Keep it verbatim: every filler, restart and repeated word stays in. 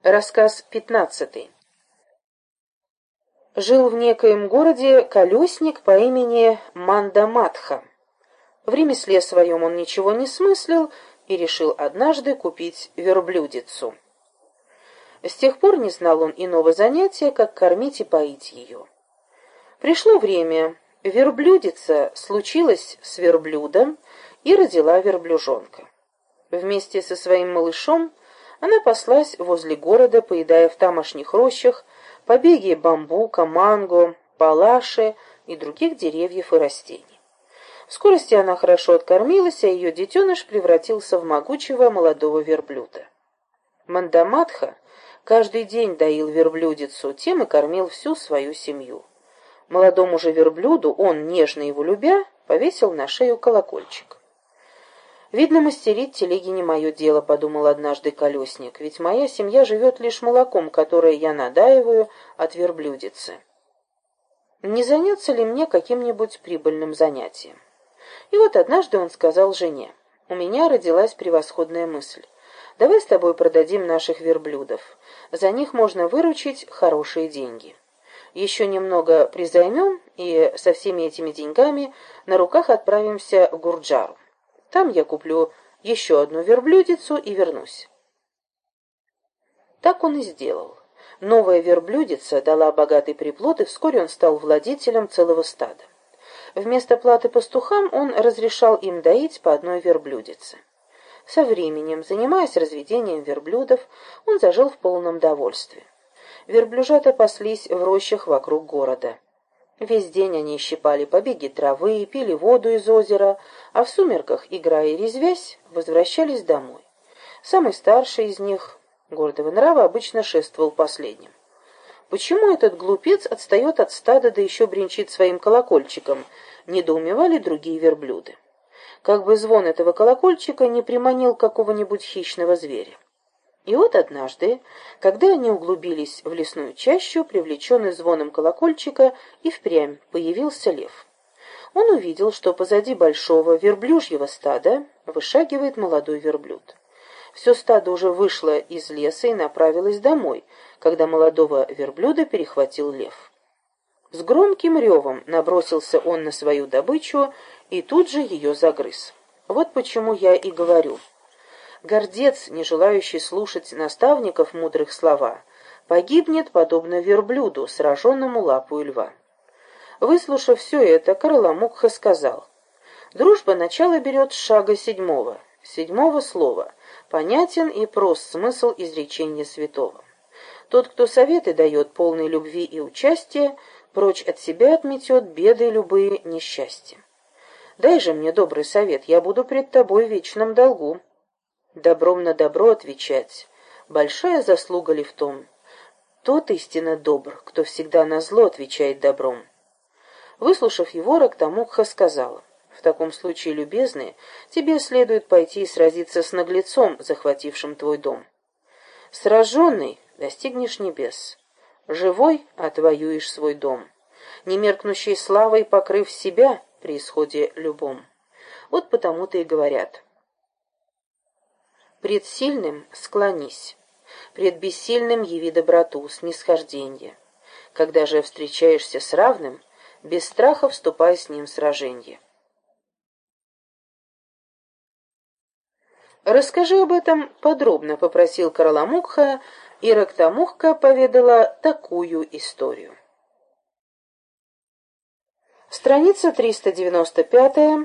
Рассказ пятнадцатый. Жил в некоем городе колесник по имени Мандаматха. В ремесле своем он ничего не смыслил и решил однажды купить верблюдицу. С тех пор не знал он иного занятия, как кормить и поить ее. Пришло время, верблюдица случилась с верблюдом и родила верблюжонка. Вместе со своим малышом она паслась возле города, поедая в тамошних рощах побеги бамбука, манго, палаши и других деревьев и растений. В скорости она хорошо откормилась, а ее детеныш превратился в могучего молодого верблюда. Мандаматха каждый день доил верблюдицу, тем и кормил всю свою семью. Молодому же верблюду он, нежно его любя, повесил на шею колокольчик. «Видно, мастерить телеги не мое дело», — подумал однажды колесник, «ведь моя семья живет лишь молоком, которое я надаиваю от верблюдицы. Не заняться ли мне каким-нибудь прибыльным занятием?» И вот однажды он сказал жене: «У меня родилась превосходная мысль. Давай с тобой продадим наших верблюдов. За них можно выручить хорошие деньги. Еще немного призаймем, и со всеми этими деньгами на руках отправимся в Гурджару. Там я куплю еще одну верблюдицу и вернусь». Так он и сделал. Новая верблюдица дала богатый приплод, и вскоре он стал владетелем целого стада. Вместо платы пастухам он разрешал им доить по одной верблюдице. Со временем, занимаясь разведением верблюдов, он зажил в полном довольстве. Верблюжата паслись в рощах вокруг города. Весь день они щипали побеги травы, пили воду из озера, а в сумерках, играя и резвясь, возвращались домой. Самый старший из них, гордого нрава, обычно шествовал последним. «Почему этот глупец отстает от стада, да еще бренчит своим колокольчиком?» — недоумевали другие верблюды. Как бы звон этого колокольчика не приманил какого-нибудь хищного зверя. И вот однажды, когда они углубились в лесную чащу, привлеченный звоном колокольчика, и впрямь появился лев. Он увидел, что позади большого верблюжьего стада вышагивает молодой верблюд. Все стадо уже вышло из леса и направилось домой, когда молодого верблюда перехватил лев. С громким ревом набросился он на свою добычу и тут же ее загрыз. Вот почему я и говорю: гордец, не желающий слушать наставников мудрых слова, погибнет, подобно верблюду, сраженному лапою льва. Выслушав все это, Карломукха сказал: дружба начало берет с шага седьмого, седьмого слова, понятен и прост смысл изречения святого. Тот, кто советы дает полной любви и участия, прочь от себя отметет беды любые несчастья. Дай же мне добрый совет, я буду пред тобой в вечном долгу. Добром на добро отвечать — большая заслуга ли в том? Тот истинно добр, кто всегда на зло отвечает добром. Выслушав его, Рактамукха сказала: в таком случае, любезный, тебе следует пойти и сразиться с наглецом, захватившим твой дом. Сраженный достигнешь небес, живой отвоюешь свой дом, немеркнущей славой покрыв себя при исходе любом. Вот потому-то и говорят: пред сильным склонись, пред бессильным яви доброту, снисхожденье. Когда же встречаешься с равным, без страха вступай с ним в сраженье. «Расскажи об этом подробно», — попросил Карломукха, и Рактамукха поведала такую историю. Страница триста девяносто пятая.